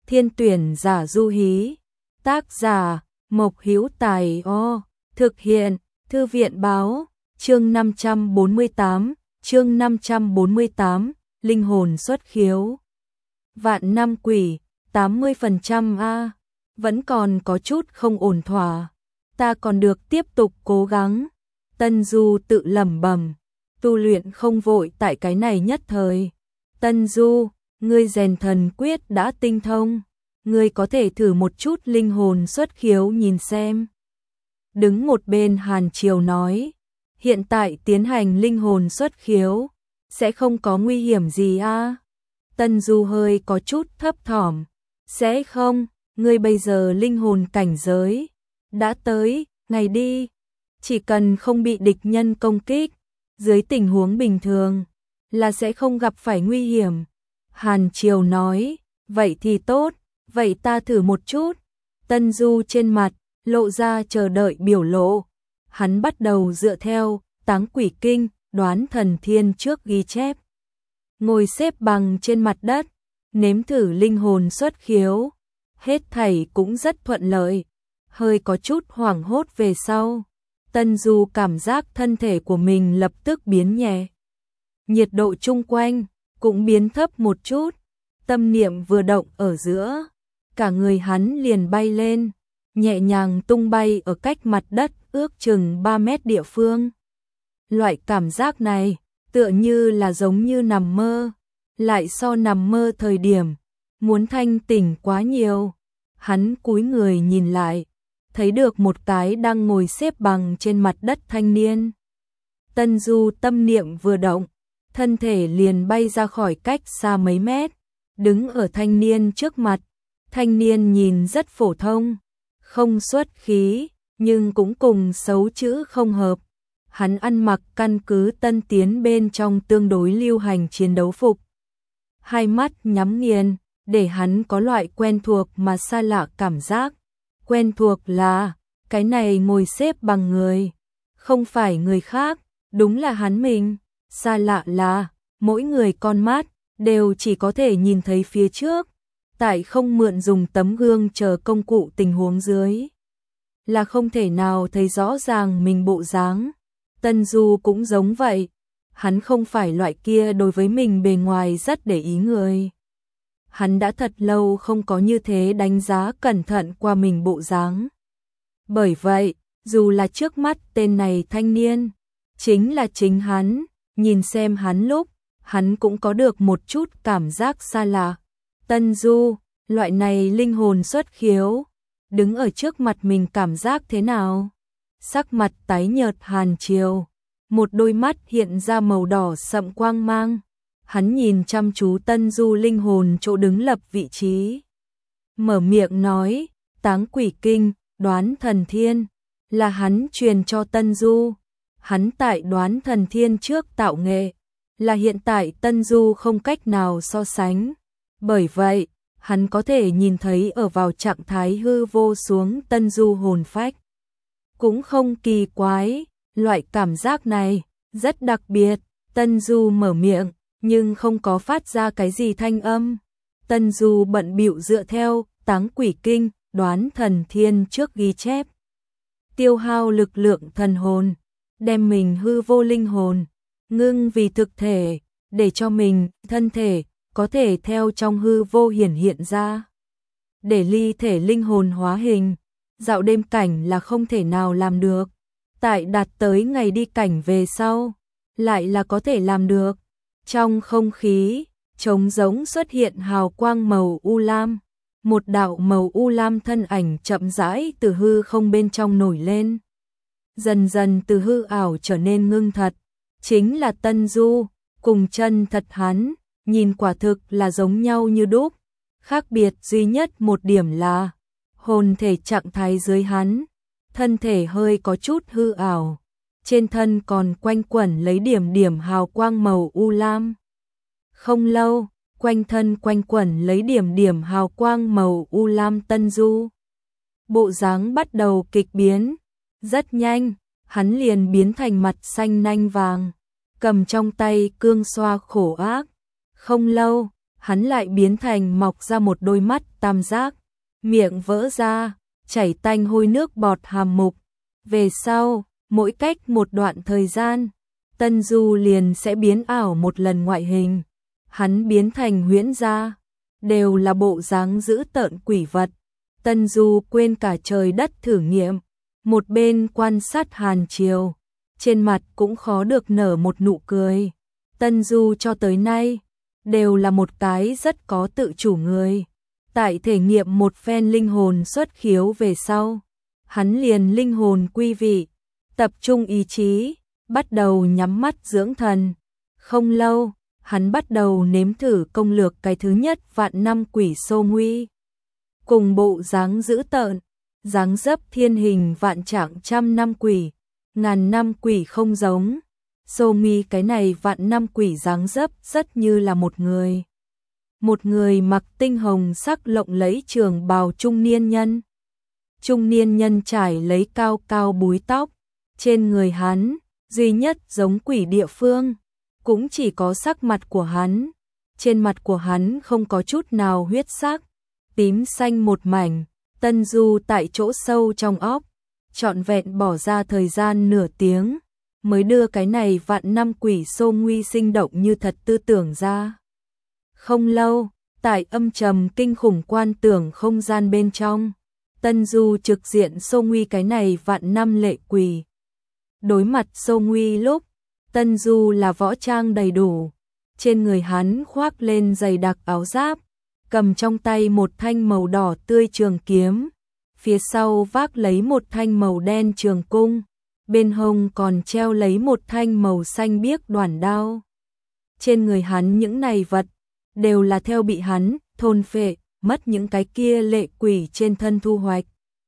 Thiên tuyển giả Du Hí. Tác giả Mộc Hữu Tài. Thực hiện Thư viện Báo. Chương 548, linh hồn xuất khiếu. Vạn năm quỷ, 80% a, vẫn còn có chút không ổn thỏa. Ta còn được tiếp tục cố gắng. Tân Du tự lẩm bẩm, tu luyện không vội tại cái này nhất thời. Tân Du, ngươi rèn thần quyết đã tinh thông, ngươi có thể thử một chút linh hồn xuất khiếu nhìn xem. Đứng một bên Hàn Triều nói, hiện tại tiến hành linh hồn xuất khiếu, sẽ không có nguy hiểm gì a? Tân Du hơi có chút thấp thỏm, sẽ không, ngươi bây giờ linh hồn cảnh giới đã tới, ngày đi, chỉ cần không bị địch nhân công kích, dưới tình huống bình thường là sẽ không gặp phải nguy hiểm. Hàn Triều nói, vậy thì tốt, vậy ta thử một chút. Tân Du trên mặt lộ ra chờ đợi biểu lộ. Hắn bắt đầu dựa theo Táng Quỷ Kinh, Đoán Thần Thiên trước ghi chép. Ngồi xếp bằng trên mặt đất, nếm thử linh hồn xuất khiếu. Hết thảy cũng rất thuận lợi. Hơi có chút hoảng hốt về sau, Tân Du cảm giác thân thể của mình lập tức biến nhẹ. Nhiệt độ chung quanh cũng biến thấp một chút. Tâm niệm vừa động ở giữa, cả người hắn liền bay lên, nhẹ nhàng tung bay ở cách mặt đất ước chừng 3 mét địa phương. Loại cảm giác này tựa như là giống như nằm mơ, lại so nằm mơ thời điểm muốn thanh tỉnh quá nhiều. Hắn cúi người nhìn lại, thấy được một cái đang ngồi xếp bằng trên mặt đất thanh niên. Tân Du tâm niệm vừa động, thân thể liền bay ra khỏi cách xa mấy mét, đứng ở thanh niên trước mặt. Thanh niên nhìn rất phổ thông, không xuất khí, nhưng cũng cùng xấu chữ không hợp. Hắn ăn mặc căn cứ tân tiến bên trong tương đối lưu hành chiến đấu phục. Hai mắt nhắm nghiền, để hắn có loại quen thuộc mà xa lạ cảm giác. Quen thuộc là, cái này ngồi xếp bằng người, không phải người khác, đúng là hắn mình. Xa lạ là, mỗi người con mắt đều chỉ có thể nhìn thấy phía trước, tại không mượn dùng tấm gương chờ công cụ tình huống dưới, là không thể nào thấy rõ ràng mình bộ dáng. Tân Du cũng giống vậy, hắn không phải loại kia đối với mình bề ngoài rất để ý người. Hắn đã thật lâu không có như thế đánh giá cẩn thận qua mình bộ dáng. Bởi vậy, dù là trước mắt tên này thanh niên, chính là chính hắn, nhìn xem hắn lúc, hắn cũng có được một chút cảm giác xa lạ. Tân Du, loại này linh hồn xuất khiếu, đứng ở trước mặt mình cảm giác thế nào? Sắc mặt tái nhợt Hàn Triều, một đôi mắt hiện ra màu đỏ sậm quang mang. Hắn nhìn chăm chú Tân Du linh hồn chỗ đứng lập vị trí. Mở miệng nói, Táng Quỷ Kinh, Đoán Thần Thiên, là hắn truyền cho Tân Du. Hắn tại Đoán Thần Thiên trước tạo nghệ, là hiện tại Tân Du không cách nào so sánh. Bởi vậy, hắn có thể nhìn thấy ở vào trạng thái hư vô xuống Tân Du hồn phách. Cũng không kỳ quái, loại cảm giác này rất đặc biệt. Tân Du mở miệng, nhưng không có phát ra cái gì thanh âm. Tân Du bận bịu dựa theo Táng Quỷ Kinh, Đoán Thần Thiên trước ghi chép. Tiêu hao lực lượng thần hồn, đem mình hư vô linh hồn ngưng vì thực thể, để cho mình thân thể có thể theo trong hư vô hiển hiện ra. Để ly thể linh hồn hóa hình, dạo đêm cảnh là không thể nào làm được. Tại đạt tới ngày đi cảnh về sau, lại là có thể làm được. Trong không khí, trống rỗng xuất hiện hào quang màu u lam. Một đạo màu u lam thân ảnh chậm rãi từ hư không bên trong nổi lên. Dần dần từ hư ảo trở nên ngưng thật. Chính là Tân Du, cùng chân thật hắn, nhìn quả thực là giống nhau như đúc. Khác biệt duy nhất một điểm là, hồn thể trạng thái dưới hắn, thân thể hơi có chút hư ảo. Trên thân còn quanh quẩn lấy điểm điểm hào quang màu u lam. Không lâu, quanh thân quanh quẩn lấy điểm điểm hào quang màu u lam Tân Du. Bộ dáng bắt đầu kịch biến, rất nhanh, hắn liền biến thành mặt xanh nanh vàng, cầm trong tay cương xoa khổ ác. Không lâu, hắn lại biến thành mọc ra một đôi mắt tam giác, miệng vỡ ra, chảy tanh hôi nước bọt hàm mục. Về sau, mỗi cách một đoạn thời gian, Tân Du liền sẽ biến ảo một lần ngoại hình. Hắn biến thành huyễn gia, đều là bộ dáng dữ tợn quỷ vật. Tân Du quên cả trời đất thử nghiệm, một bên quan sát Hàn Triều, trên mặt cũng khó được nở một nụ cười. Tân Du cho tới nay, đều là một cái rất có tự chủ người. Tại thể nghiệm một phen linh hồn xuất khiếu về sau, hắn liền linh hồn quy vị, tập trung ý chí, bắt đầu nhắm mắt dưỡng thần. Không lâu, hắn bắt đầu nếm thử công lược cái thứ nhất vạn năm quỷ Sô Nguy. Cùng bộ dáng dữ tợn, dáng dấp thiên hình vạn trạng trăm năm quỷ, ngàn năm quỷ không giống. Sô Nguy cái này vạn năm quỷ dáng dấp rất như là một người. Một người mặc tinh hồng sắc lộng lẫy trường bào trung niên nhân. Trung niên nhân trải lấy cao cao búi tóc, trên người hắn, duy nhất giống quỷ địa phương, cũng chỉ có sắc mặt của hắn. Trên mặt của hắn không có chút nào huyết sắc, tím xanh một mảnh. Tân Du tại chỗ sâu trong óc, trọn vẹn bỏ ra thời gian nửa tiếng, mới đưa cái này vạn năm quỷ Sô Nguy sinh động như thật tư tưởng ra. Không lâu, tại âm trầm kinh khủng quan tưởng không gian bên trong, Tân Du trực diện Sô Nguy cái này vạn năm lệ quỷ. Đối mặt Sô Nguy lúc, Tân Du là võ trang đầy đủ, trên người hắn khoác lên dày đặc áo giáp, cầm trong tay một thanh màu đỏ tươi trường kiếm, phía sau vác lấy một thanh màu đen trường cung, bên hông còn treo lấy một thanh màu xanh biếc đoản đao. Trên người hắn những này vật, đều là theo bị hắn thôn phệ, mất những cái kia lệ quỷ trên thân thu hoạch.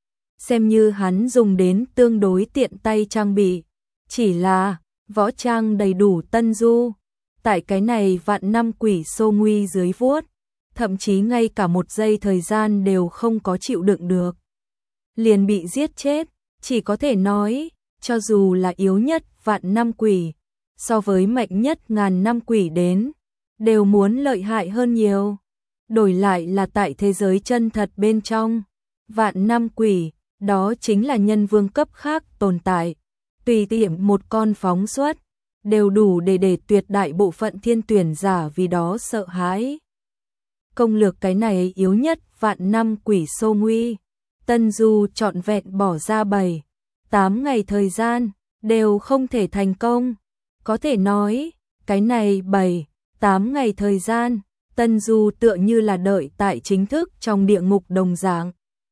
Xem như hắn dùng đến tương đối tiện tay trang bị, chỉ là võ trang đầy đủ Tân Du. Tại cái này vạn năm quỷ Sô Nguy dưới vuốt, thậm chí ngay cả một giây thời gian đều không có chịu đựng được, liền bị giết chết. Chỉ có thể nói, cho dù là yếu nhất vạn năm quỷ, so với mạnh nhất ngàn năm quỷ đến, đều muốn lợi hại hơn nhiều. Đổi lại là tại thế giới chân thật bên trong, vạn năm quỷ, đó chính là nhân vương cấp khác tồn tại. Tùy tiện một con phóng xuất, đều đủ để tuyệt đại bộ phận thiên tuyển giả vì đó sợ hãi. Công lược cái này yếu nhất vạn năm quỷ Sô Nguy, Tân Du trọn vẹn bỏ ra 7-8 ngày thời gian, đều không thể thành công. Có thể nói, cái này 7-8 ngày thời gian, Tân Du tựa như là đợi tại chính thức trong địa ngục đồng dạng.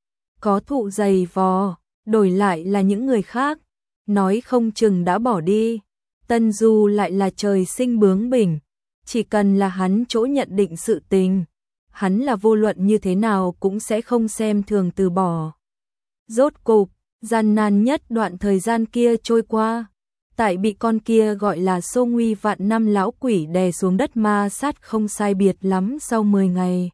Có thụ dày vò, đổi lại là những người khác, nói không chừng đã bỏ đi. Tân Du lại là trời sinh bướng bỉnh, chỉ cần là hắn chỗ nhận định sự tình, hắn là vô luận như thế nào cũng sẽ không xem thường từ bỏ. Rốt cục, gian nan nhất đoạn thời gian kia trôi qua, tại bị con kia gọi là Sô Nguy vạn năm lão quỷ đè xuống đất ma sát không sai biệt lắm sau 10 ngày.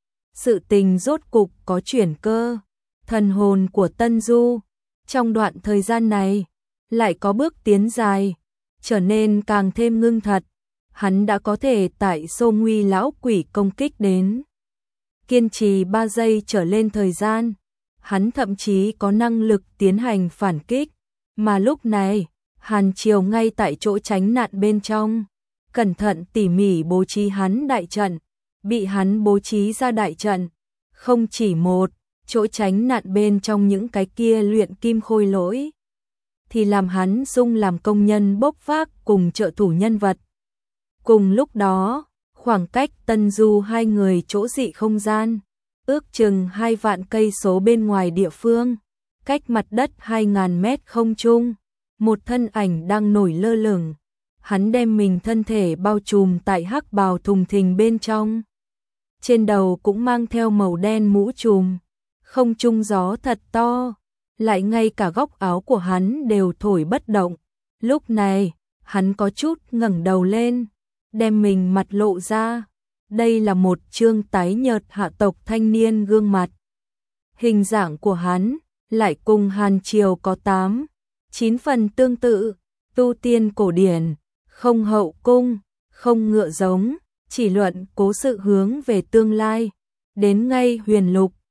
Sự tình rốt cục có chuyển cơ, thần hồn của Tân Du, trong đoạn thời gian này, lại có bước tiến dài, trở nên càng thêm ngưng thật. Hắn đã có thể tại Sô Nguy lão quỷ công kích đến kiên trì 3 giây trở lên thời gian, hắn thậm chí có năng lực tiến hành phản kích. Mà lúc này, Hàn Triều ngay tại chỗ tránh nạn bên trong, cẩn thận tỉ mỉ bố trí hắn đại trận, bị hắn bố trí ra đại trận, không chỉ một, chỗ tránh nạn bên trong những cái kia luyện kim khôi lỗi, thì làm hắn sung làm công nhân bốc vác cùng trợ thủ nhân vật. Cùng lúc đó, khoảng cách Tân Du hai người chỗ dị không gian, ước chừng 2 vạn cây số bên ngoài địa phương, cách mặt đất 2.000 mét không trung, một thân ảnh đang nổi lơ lửng. Hắn đem mình thân thể bao trùm tại hắc bào thùng thình bên trong. Trên đầu cũng mang theo màu đen mũ trùm, không trung gió thật to, lại ngay cả góc áo của hắn đều thổi bất động. Lúc này, hắn có chút ngẩng đầu lên, đem mình mặt lộ ra. Đây là một trương tái nhợt hạ tộc thanh niên gương mặt. Hình dạng của hắn lại cùng Hàn Triều có 8-9 phần tương tự, tu tiên cổ điển, không hậu cung, không ngựa giống, chỉ luận cố sự hướng về tương lai. Đến ngay huyền lục,